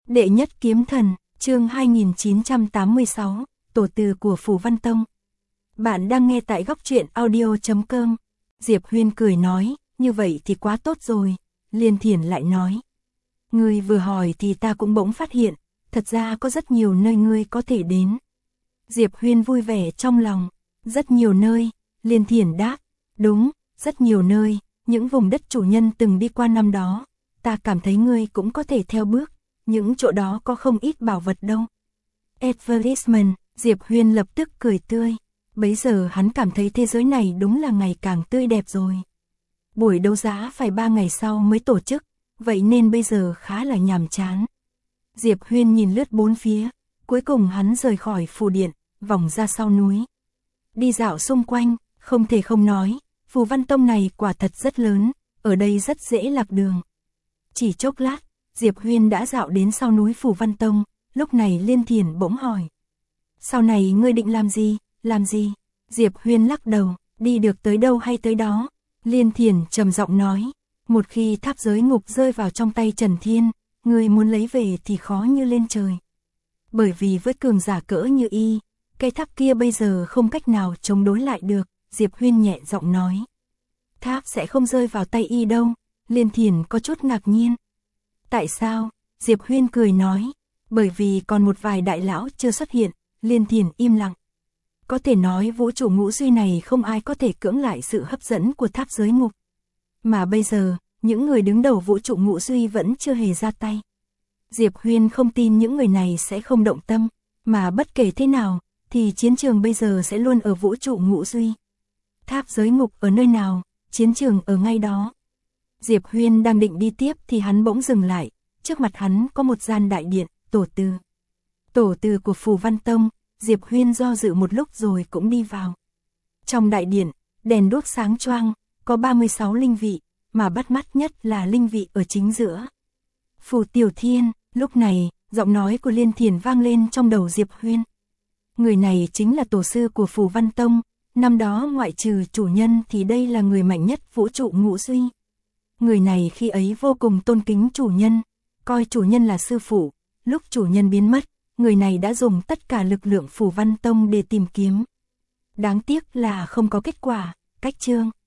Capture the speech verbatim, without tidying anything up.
Đệ nhất kiếm thần, chương hai nghìn chín trăm tám mươi sáu, tổ từ của Phù Văn Tông. Bạn đang nghe tại góc truyện audio chấm com. Diệp Huyên cười nói, như vậy thì quá tốt rồi. Liên Thiển lại nói, ngươi vừa hỏi thì ta cũng bỗng phát hiện, thật ra có rất nhiều nơi ngươi có thể đến. Diệp Huyên vui vẻ trong lòng, rất nhiều nơi. Liên Thiển đáp, đúng, rất nhiều nơi, những vùng đất chủ nhân từng đi qua năm đó, ta cảm thấy ngươi cũng có thể theo bước, những chỗ đó có không ít bảo vật đâu. Advertisement, Diệp Huyên lập tức cười tươi, bấy giờ hắn cảm thấy thế giới này đúng là ngày càng tươi đẹp rồi. Buổi đấu giá phải ba ngày sau mới tổ chức, vậy nên bây giờ khá là nhàm chán. Diệp Huyên nhìn lướt bốn phía, cuối cùng hắn rời khỏi phủ điện, vòng ra sau núi. Đi dạo xung quanh, không thể không nói, Phù Văn Tông này quả thật rất lớn, ở đây rất dễ lạc đường. Chỉ chốc lát, Diệp Huyên đã dạo đến sau núi Phù Văn Tông, lúc này Liên Thiển bỗng hỏi. Sau này ngươi định làm gì, làm gì? Diệp Huyên lắc đầu, đi được tới đâu hay tới đó. Liên Thiển trầm giọng nói, một khi tháp giới ngục rơi vào trong tay Trần Thiên, ngươi muốn lấy về thì khó như lên trời. Bởi vì với cường giả cỡ như y, cây tháp kia bây giờ không cách nào chống đối lại được, Diệp Huyên nhẹ giọng nói. Tháp sẽ không rơi vào tay y đâu, Liên Thiển có chút ngạc nhiên. Tại sao? Diệp Huyên cười nói, bởi vì còn một vài đại lão chưa xuất hiện. Liên Thiển im lặng. Có thể nói vũ trụ ngũ duy này không ai có thể cưỡng lại sự hấp dẫn của tháp giới ngục. Mà bây giờ, những người đứng đầu vũ trụ ngũ duy vẫn chưa hề ra tay. Diệp Huyên không tin những người này sẽ không động tâm, mà bất kể thế nào, thì chiến trường bây giờ sẽ luôn ở vũ trụ ngũ duy. Tháp giới ngục ở nơi nào, chiến trường ở ngay đó. Diệp Huyên đang định đi tiếp thì hắn bỗng dừng lại, trước mặt hắn có một gian đại điện, tổ từ. Tổ từ của Phù Văn Tông, Diệp Huyên do dự một lúc rồi cũng đi vào. Trong đại điện, đèn đuốc sáng choang, có ba mươi sáu linh vị, mà bắt mắt nhất là linh vị ở chính giữa. Phù Tiểu Thiên, lúc này, giọng nói của Liên Thiển vang lên trong đầu Diệp Huyên. Người này chính là tổ sư của Phù Văn Tông, năm đó ngoại trừ chủ nhân thì đây là người mạnh nhất vũ trụ ngũ duy. Người này khi ấy vô cùng tôn kính chủ nhân, coi chủ nhân là sư phụ, lúc chủ nhân biến mất, người này đã dùng tất cả lực lượng Phù Văn Tông để tìm kiếm. Đáng tiếc là không có kết quả, cách chương.